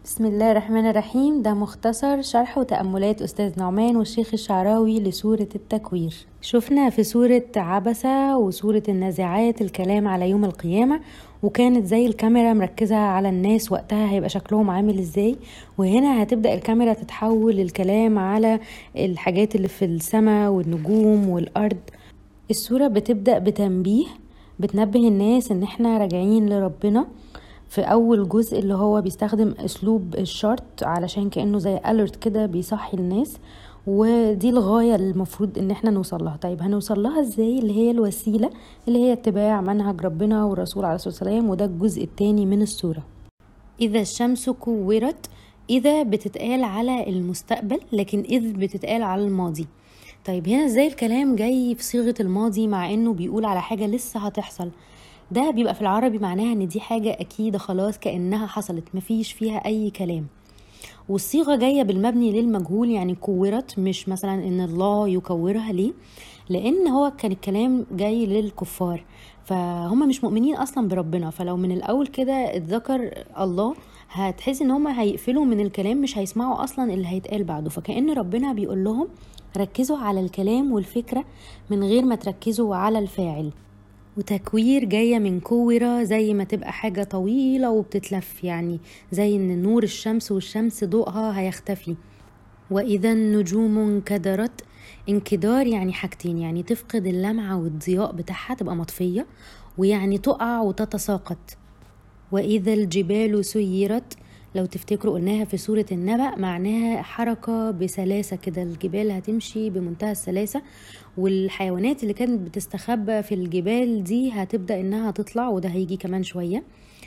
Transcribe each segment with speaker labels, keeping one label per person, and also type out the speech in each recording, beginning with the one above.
Speaker 1: بسم الله الرحمن الرحيم. ده مختصر شرح وتأملات أستاذ نعمان والشيخ الشعراوي لسورة التكوير. شفنا في سورة عبسة وسورة النازعات الكلام على يوم القيامة، وكانت زي الكاميرا مركزة على الناس وقتها هيبقى شكلهم عامل ازاي، وهنا هتبدأ الكاميرا تتحول الكلام على الحاجات اللي في السماء والنجوم والأرض. السورة بتبدأ بتنبيه، بتنبه الناس ان احنا راجعين لربنا. في اول جزء اللي هو بيستخدم اسلوب الشرط علشان كأنه زي alert كده بيصحي الناس، ودي الغاية اللي المفروض ان احنا نوصل لها. طيب هنوصل لها ازاي؟ اللي هي الوسيلة اللي هي اتباع منهج ربنا والرسول عليه الصلاة والسلام، وده الجزء الثاني من السورة. اذا الشمس كورت، اذا بتتقال على المستقبل لكن اذ بتتقال على الماضي. طيب هنا ازاي الكلام جاي في صيغة الماضي مع انه بيقول على حاجة لسه هتحصل؟ ده بيبقى في العربي معناها ان دي حاجة اكيدة خلاص كأنها حصلت، مفيش فيها اي كلام. والصيغة جاية بالمبني للمجهول، يعني كورت، مش مثلا ان الله يكورها. ليه؟ لان هو كان الكلام جاي للكفار، فهم مش مؤمنين اصلا بربنا، فلو من الاول كده اتذكر الله هتحس ان هم هيقفلوا من الكلام، مش هيسمعوا اصلا اللي هيتقال بعده. فكأن ربنا بيقول لهم ركزوا على الكلام والفكرة من غير ما تركزوا على الفاعل. وتكوير جاية من كورة، زي ما تبقى حاجة طويلة وبتتلف، يعني زي ان نور الشمس والشمس ضوءها هيختفي. وإذا النجوم انكدرت، انكدار يعني حاجتين، يعني تفقد اللمعة والضياء بتاعها، تبقى مطفية، ويعني تقع وتتساقط. وإذا الجبال سيرت، لو تفتكروا قلناها في سورة النبأ، معناها حركة بسلاسة كده، الجبال هتمشي بمنتهى السلاسة، والحيوانات اللي كانت بتستخبى في الجبال دي هتبدأ انها تطلع، وده هيجي كمان شوية.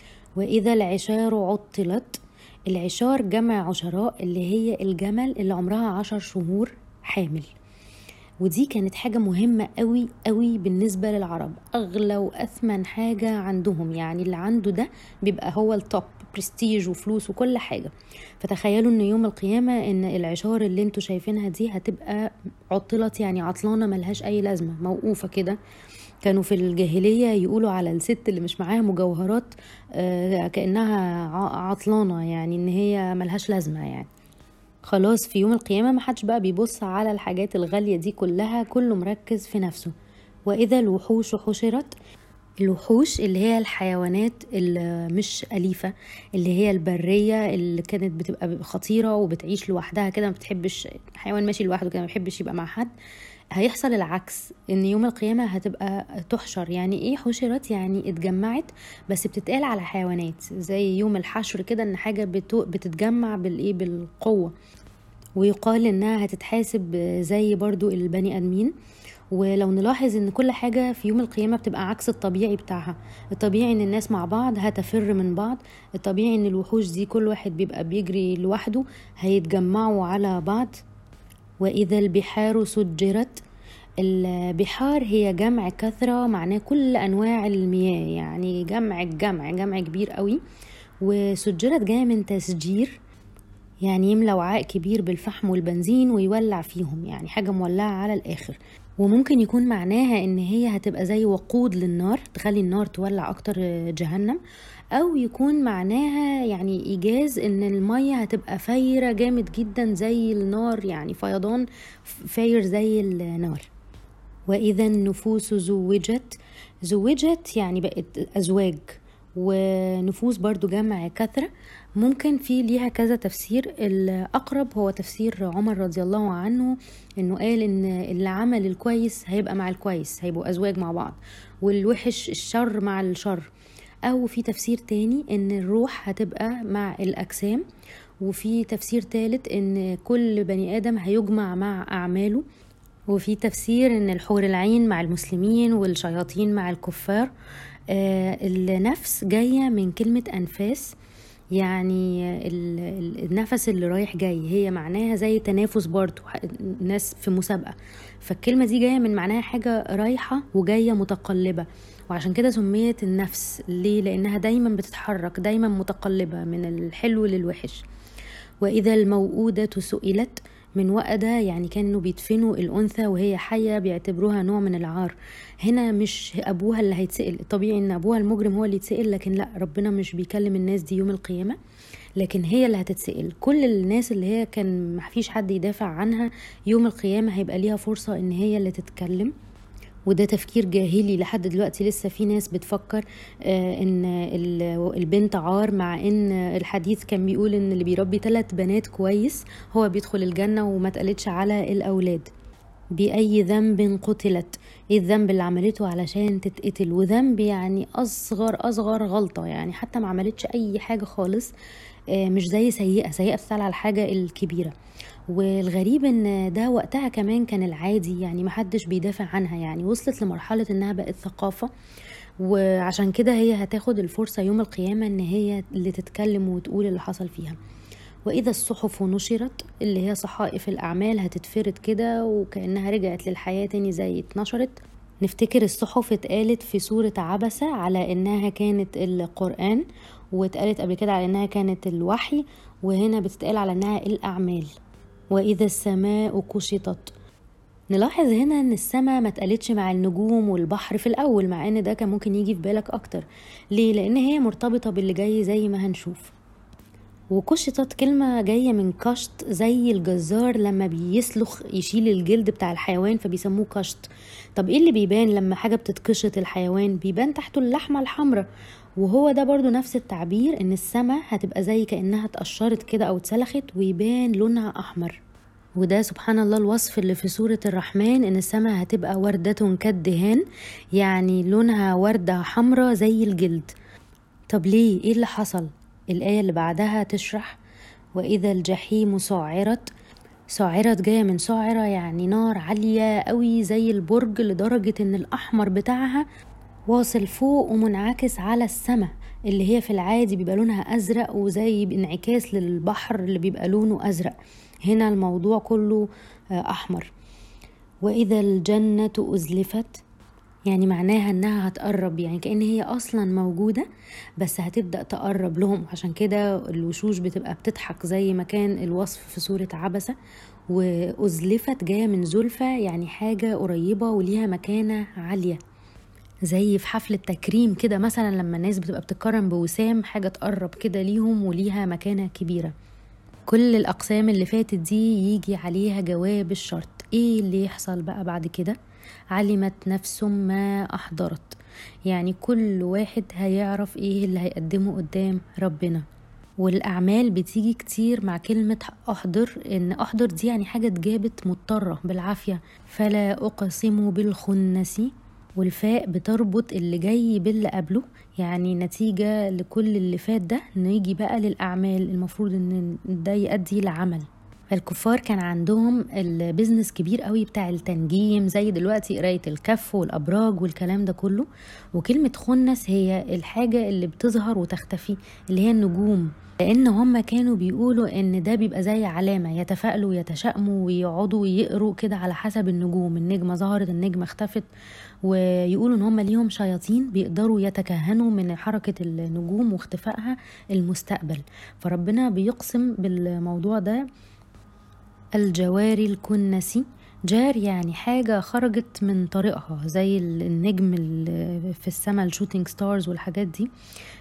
Speaker 1: وإذا العشار عطلت، العشار جمع عشراء، اللي هي الجمل اللي عمرها 10 شهور حامل. ودي كانت حاجة مهمة قوي قوي بالنسبة للعرب، أغلى وأثمن حاجة عندهم، يعني اللي عنده ده بيبقى هو التوب، برستيج وفلوس وكل حاجة. فتخيلوا ان يوم القيامة ان العشار اللي انتوا شايفينها دي هتبقى عطلت، يعني عطلانة ملهاش اي لازمة، موقوفة كده. كانوا في الجاهلية يقولوا على الست اللي مش معاها مجوهرات كأنها عطلانة، يعني ان هي ملهاش لازمة. يعني خلاص في يوم القيامة محدش بقى بيبص على الحاجات الغالية دي كلها، كله مركز في نفسه. وإذا الوحوش حشرت، الوحوش اللي هي الحيوانات اللي مش أليفة، اللي هي البرية اللي كانت بتبقى خطيرة وبتعيش لوحدها كده، ما بتحبش حيوان ماشي لوحده كده، ما بيحبش يبقى مع حد. هيحصل العكس، ان يوم القيامة هتبقى تحشر. يعني ايه حشرت؟ يعني اتجمعت، بس بتتقال على حيوانات، زي يوم الحشر كده، ان حاجة بتتجمع بالايه، بالقوة. ويقال انها هتتحاسب زي برضو البني ادمين. ولو نلاحظ ان كل حاجة في يوم القيامة بتبقى عكس الطبيعي بتاعها. الطبيعي ان الناس مع بعض هتفر من بعض، الطبيعي ان الوحوش دي كل واحد بيبقى بيجري لوحده، هيتجمعوا على بعض. وإذا البحار سجرت، البحار هي جمع كثرة، معناه كل أنواع المياه، يعني جمع كبير قوي. وسجرت جاية من تسجير، يعني يملى وعاء كبير بالفحم والبنزين ويولع فيهم، يعني حاجة مولعة على الآخر. وممكن يكون معناها ان هي هتبقى زي وقود للنار، تخلي النار تولع اكتر جهنم. او يكون معناها يعني ايجاز ان المية هتبقى فايرة جامد جدا زي النار، يعني فيضان فاير زي النار. واذا النفوس زوجت يعني بقت ازواج. ونفوس برضو جمع كثرة، ممكن في ليها كذا تفسير. الأقرب هو تفسير عمر رضي الله عنه، إنه قال إن اللي عمل الكويس هيبقى مع الكويس، هيبقوا أزواج مع بعض، والوحش الشر مع الشر. أو في تفسير تاني إن الروح هتبقى مع الأجسام. وفي تفسير تالت إن كل بني آدم هيجمع مع أعماله. وفي تفسير إن الحور العين مع المسلمين والشياطين مع الكفار. النفس جاية من كلمة أنفاس، يعني النفس اللي رايح جاي، هي معناها زي تنافس برضو، ناس في مسابقة. فالكلمة دي جاية من معناها حاجة رايحة وجاية متقلبة، وعشان كده سميت النفس. ليه؟ لأنها دايما بتتحرك، دايما متقلبة من الحلو للوحش. وإذا الموءودة سئلت، من وقده، يعني كانوا بيدفنوا الأنثى وهي حية بيعتبروها نوع من العار. هنا مش أبوها اللي هيتسأل، الطبيعي إن أبوها المجرم هو اللي يتسأل، لكن لا، ربنا مش بيكلم الناس دي يوم القيامة، لكن هي اللي هتتسأل. كل الناس اللي هي كان محفيش حد يدافع عنها يوم القيامة هيبقى ليها فرصة إن هي اللي تتكلم. وده تفكير جاهلي لحد دلوقتي، لسه في ناس بتفكر ان البنت عار، مع ان الحديث كان بيقول ان اللي بيربي 3 بنات كويس هو بيدخل الجنة، وما تقلتش على الأولاد. بأي ذنب قتلت، ايه الذنب اللي عملته علشان تتقتل؟ وذنب يعني أصغر غلطة، يعني حتى ما عملتش أي حاجة خالص، مش زي سيئة بتسأل على الحاجة الكبيرة. والغريب ان ده وقتها كمان كان العادي، يعني محدش بيدافع عنها، يعني وصلت لمرحلة انها بقت ثقافة، وعشان كده هي هتاخد الفرصة يوم القيامة ان هي اللي تتكلم وتقول اللي حصل فيها. وإذا الصحف نشرت، اللي هي صحائف الأعمال هتتفرد كده وكأنها رجعت للحياة تاني زي اتنشرت. نفتكر الصحف اتقالت في سورة عبسة على إنها كانت القرآن، واتقالت قبل كده على إنها كانت الوحي، وهنا بتتقال على إنها الأعمال. وإذا السماء كشطت، نلاحظ هنا ان السماء ما اتقالتش مع النجوم والبحر في الاول، مع ان ده كان ممكن يجي في بالك اكتر. ليه؟ لان هي مرتبطة باللي جاي زي ما هنشوف. وكشطت كلمة جاية من كشط، زي الجزار لما بيسلخ يشيل الجلد بتاع الحيوان فبيسموه كشط. طب ايه اللي بيبان لما حاجة بتتكشط الحيوان؟ بيبان تحته اللحمة الحمراء. وهو ده برضو نفس التعبير، ان السماء هتبقى زي كأنها اتقشرت كده او اتسلخت ويبان لونها احمر. وده سبحان الله الوصف اللي في سورة الرحمن، ان السماء هتبقى وردة كالدهان، يعني لونها وردة حمراء زي الجلد. طب ليه؟ ايه اللي حصل؟ الآية اللي بعدها تشرح: وإذا الجحيم سعرت. سعرت جاية من سعرة، يعني نار عالية قوي زي البرج، لدرجة ان الأحمر بتاعها واصل فوق ومنعكس على السماء اللي هي في العادي بيبقى لونها أزرق، وزي انعكاس للبحر اللي بيبقى لونه أزرق. هنا الموضوع كله أحمر. وإذا الجنة أزلفت، يعني معناها انها هتقرب، يعني كأن هي اصلا موجودة بس هتبدأ تقرب لهم. عشان كده الوشوش بتبقى بتضحك زي ما كان الوصف في سورة عبسة. وأزلفت جاية من زلفة، يعني حاجة قريبة وليها مكانة عالية، زي في حفل التكريم كده مثلا لما الناس بتبقى بتكرم بوسام، حاجة تقرب كده ليهم وليها مكانة كبيرة. كل الأقسام اللي فاتت دي يجي عليها جواب الشرط. ايه اللي يحصل بقى بعد كده؟ علمت نفس ما أحضرت، يعني كل واحد هيعرف ايه اللي هيقدمه قدام ربنا. والأعمال بتيجي كتير مع كلمة أحضر، إن أحضر دي يعني حاجة اتجابت مضطرة بالعافية. فلا أقسم بالخنس، والفاء بتربط اللي جاي باللي قبله، يعني نتيجة لكل اللي فات ده نيجي بقى للأعمال، المفروض إن ده يؤدي لعمل. فالكفار كان عندهم البيزنس كبير قوي بتاع التنجيم، زي دلوقتي قراية الكف والأبراج والكلام ده كله. وكلمة خنس هي الحاجة اللي بتظهر وتختفي، اللي هي النجوم، لأن هم كانوا بيقولوا إن ده بيبقى زي علامة، يتفائلوا يتشائموا ويقعدوا يقروا كده على حسب النجوم. النجمة ظهرت، النجمة اختفت، ويقولوا إن هم ليهم شياطين بيقدروا يتكهنوا من حركة النجوم واختفائها المستقبل. فربنا بيقسم بالموضوع ده. الجوار الكنسي، جار يعني حاجة خرجت من طريقها، زي النجم في السماء، الشوتينج ستارز والحاجات دي.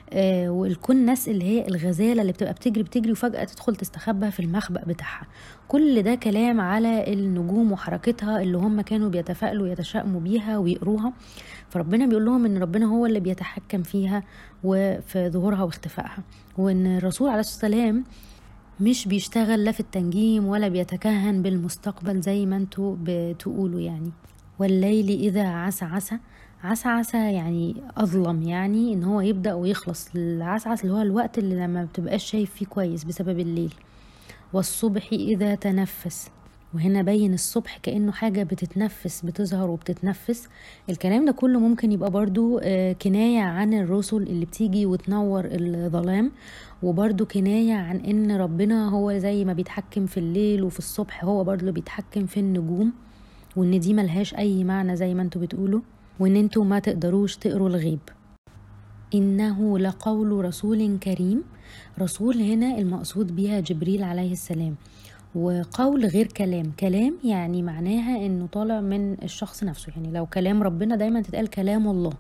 Speaker 1: والكنس اللي هي الغزالة اللي بتبقى بتجري وفجأة تدخل تستخبى في المخبأ بتاعها. كل ده كلام على النجوم وحركتها اللي هم كانوا بيتفائلوا يتشائموا بيها ويقروها. فربنا بيقول لهم ان ربنا هو اللي بيتحكم فيها وفي ظهورها واختفائها، وان الرسول عليه الصلاة والسلام مش بيشتغل لا في التنجيم ولا بيتكهن بالمستقبل زي ما انتوا بتقولوا يعني. والليل إذا عسعس، عسعس يعني أظلم، يعني إن هو يبدأ ويخلص. العسعس اللي هو الوقت اللي لما بتبقاش شايف فيه كويس بسبب الليل. والصبح إذا تنفس، وهنا بين الصبح كأنه حاجة بتتنفس، بتظهر وبتتنفس. الكلام ده كله ممكن يبقى برضو كناية عن الرسل اللي بتيجي وتنور الظلام، وبرضو كناية عن ان ربنا هو زي ما بيتحكم في الليل وفي الصبح هو برضو بيتحكم في النجوم، وان دي ملهاش اي معنى زي ما انتوا بتقولوا، وان انتوا ما تقدروش تقروا الغيب. إنه لقول رسول كريم. رسول هنا المقصود بها جبريل عليه السلام، وقول غير كلام. كلام يعني معناها انه طالع من الشخص نفسه، يعني لو كلام ربنا دايما تتقال كلام الله.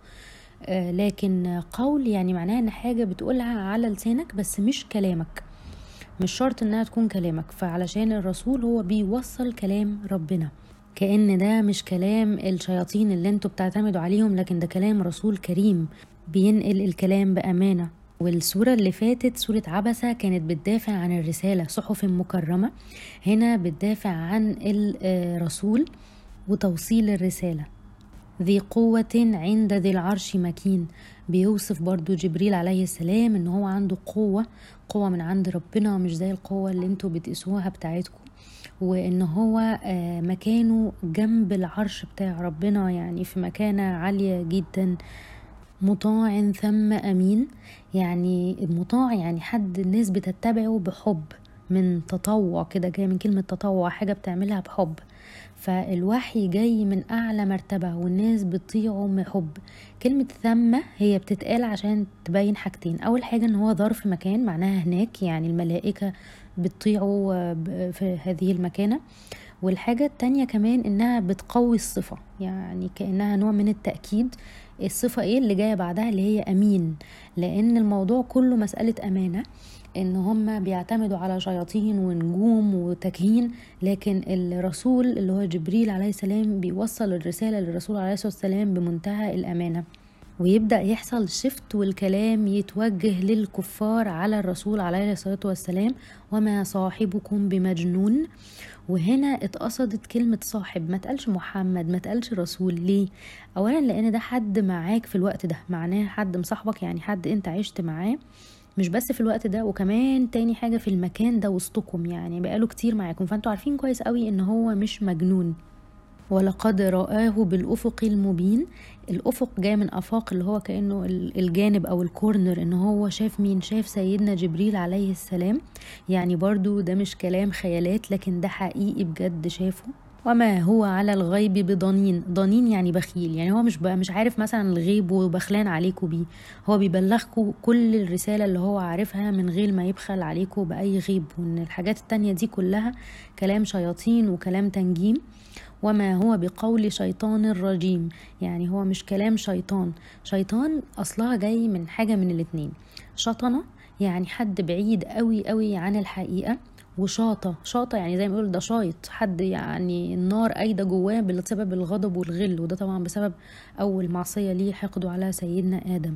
Speaker 1: لكن قول يعني معناها ان حاجة بتقولها على لسانك بس مش كلامك، مش شرط انها تكون كلامك. فعلشان الرسول هو بيوصل كلام ربنا، كأن ده مش كلام الشياطين اللي انتوا بتعتمدوا عليهم، لكن ده كلام رسول كريم بينقل الكلام بأمانة. والسورة اللي فاتت سورة عبسة كانت بتدافع عن الرسالة، صحف مكرمة. هنا بتدافع عن الرسول وتوصيل الرسالة. ذي قوة عند ذي العرش مكين، بيوصف برضو جبريل عليه السلام ان هو عنده قوة من عند ربنا، مش زي القوة اللي انتوا بتقيسوها بتاعتكم. وان هو مكانه جنب العرش بتاع ربنا، يعني في مكانة عالية جدا. مطاع ثم أمين، يعني المطاع يعني حد الناس بتتبعه بحب، من تطوع كده، جاي من كلمة تطوع، حاجة بتعملها بحب. فالوحي جاي من أعلى مرتبة والناس بتطيعه بحب. كلمة ثم هي بتتقال عشان تبين حاجتين. أول حاجة إن هو ظرف مكان، معناها هناك، يعني الملائكة بتطيعه في هذه المكانة. والحاجة التانية كمان إنها بتقوي الصفة، يعني كأنها نوع من التأكيد. الصفة ايه اللي جاية بعدها؟ اللي هي أمين، لأن الموضوع كله مسألة أمانة، إن هم بيعتمدوا على شياطين ونجوم وتكهين، لكن الرسول اللي هو جبريل عليه السلام بيوصل الرسالة للرسول عليه الصلاة والسلام بمنتهى الأمانة. ويبدأ يحصل شفت والكلام يتوجه للكفار على الرسول عليه الصلاة والسلام، وما صاحبكم بمجنون. وهنا اتقصدت كلمة صاحب، ما تقالش محمد، ما تقالش رسول. ليه؟ اولا لان ده حد معاك في الوقت ده، معناه حد مصاحبك، يعني حد انت عشت معاه، مش بس في الوقت ده، وكمان تاني حاجة في المكان ده وسطكم، يعني بقاله كتير معاكم، فانتوا عارفين كويس قوي ان هو مش مجنون. ولقد رآه بالأفق المبين. الأفق جاي من أفاق، اللي هو كأنه الجانب أو الكورنر، إن هو شاف مين؟ شاف سيدنا جبريل عليه السلام. يعني برضو ده مش كلام خيالات، لكن ده حقيقي بجد شافه. وما هو على الغيب بضنين. ضنين يعني بخيل، يعني هو مش عارف مثلا الغيب وبخلان عليكم بيه، هو بيبلغكم كل الرسالة اللي هو عارفها من غير ما يبخل عليكم بأي غيب. وإن الحاجات التانية دي كلها كلام شياطين وكلام تنجيم. وما هو بقول شيطان رجيم، يعني هو مش كلام شيطان. شيطان أصلها جاي من حاجة من الاتنين، شطنة يعني حد بعيد قوي قوي عن الحقيقة، وشاطة يعني زي ما يقول ده شايط، حد يعني النار قايدة جواه بسبب الغضب والغل، وده طبعا بسبب أول معصية ليه، حقده على سيدنا آدم.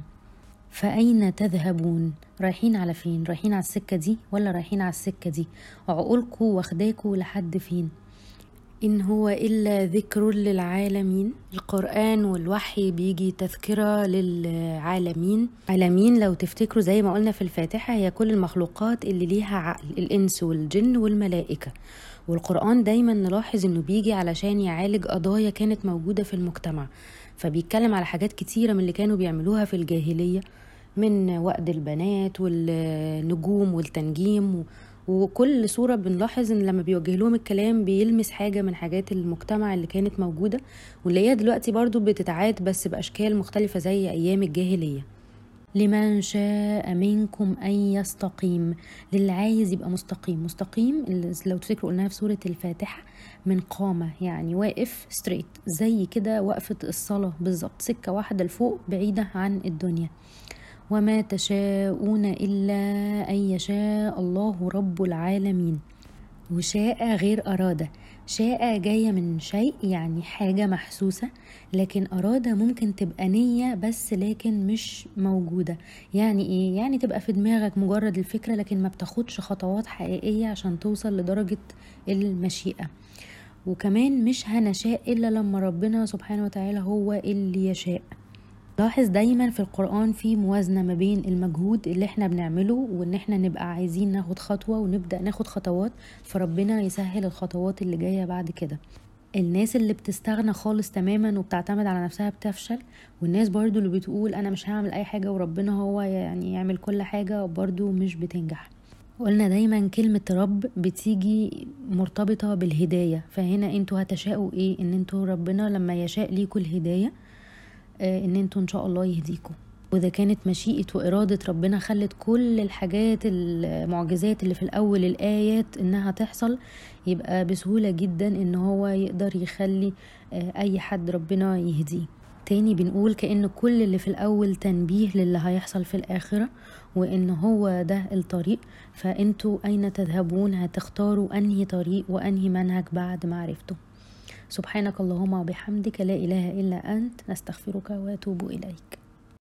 Speaker 1: فأين تذهبون؟ رايحين على فين؟ رايحين على السكة دي ولا رايحين على السكة دي؟ عقولكوا واخداكوا لحد فين؟ إن هو إلا ذكر للعالمين. القرآن والوحي بيجي تذكرة للعالمين. عالمين لو تفتكروا زي ما قلنا في الفاتحة هي كل المخلوقات اللي ليها عقل، الإنس والجن والملائكة. والقرآن دايما نلاحظ إنه بيجي علشان يعالج قضايا كانت موجودة في المجتمع، فبيتكلم على حاجات كتيرة من اللي كانوا بيعملوها في الجاهلية، من وأد البنات والنجوم والتنجيم. وكل صورة بنلاحظ ان لما بيوجه لهم الكلام بيلمس حاجة من حاجات المجتمع اللي كانت موجودة، واللي هي دلوقتي برضو بتتعاد بس بأشكال مختلفة زي أيام الجاهلية. لمن شاء منكم أن يستقيم، للي عايز يبقى مستقيم. مستقيم لو تفكروا قلناها في سورة الفاتحة، من قامة يعني واقف ستريت، زي كده وقفة الصلاة بالظبط، سكة واحدة لفوق بعيدة عن الدنيا. وما تشاءون إلا أن يشاء الله رب العالمين. وشاء غير أراد. شاء جاية من شيء يعني حاجة محسوسة، لكن أراد ممكن تبقى نية بس لكن مش موجودة. يعني إيه؟ يعني تبقى في دماغك مجرد الفكرة لكن ما بتاخدش خطوات حقيقية عشان توصل لدرجة المشيئة. وكمان مش هنشاء إلا لما ربنا سبحانه وتعالى هو اللي يشاء. لاحظ دايما في القرآن في موازنة ما بين المجهود اللي احنا بنعمله وان احنا نبقى عايزين ناخد خطوة ونبدأ ناخد خطوات، فربنا يسهل الخطوات اللي جاية بعد كده. الناس اللي بتستغنى خالص تماما وبتعتمد على نفسها بتفشل، والناس برضو اللي بتقول انا مش هعمل اي حاجة وربنا هو يعني يعمل كل حاجة، برضو مش بتنجح. قلنا دايما كلمة رب بتيجي مرتبطة بالهداية، فهنا انتوا هتشاءوا ايه؟ ان انتوا ربنا لما يشاء ليكوا الهداية، ان انتوا ان شاء الله يهديكم. وإذا كانت مشيئة وإرادة ربنا خلت كل الحاجات المعجزات اللي في الأول الآيات إنها تحصل، يبقى بسهولة جدا إن هو يقدر يخلي أي حد ربنا يهديه. تاني بنقول كأن كل اللي في الأول تنبيه للي هيحصل في الآخرة، وإن هو ده الطريق. فأنتوا أين تذهبون؟ هتختاروا أنهي طريق وأنهي منهج بعد معرفته. سبحانك اللهم وبحمدك، لا إله إلا أنت، نستغفرك وأتوب إليك.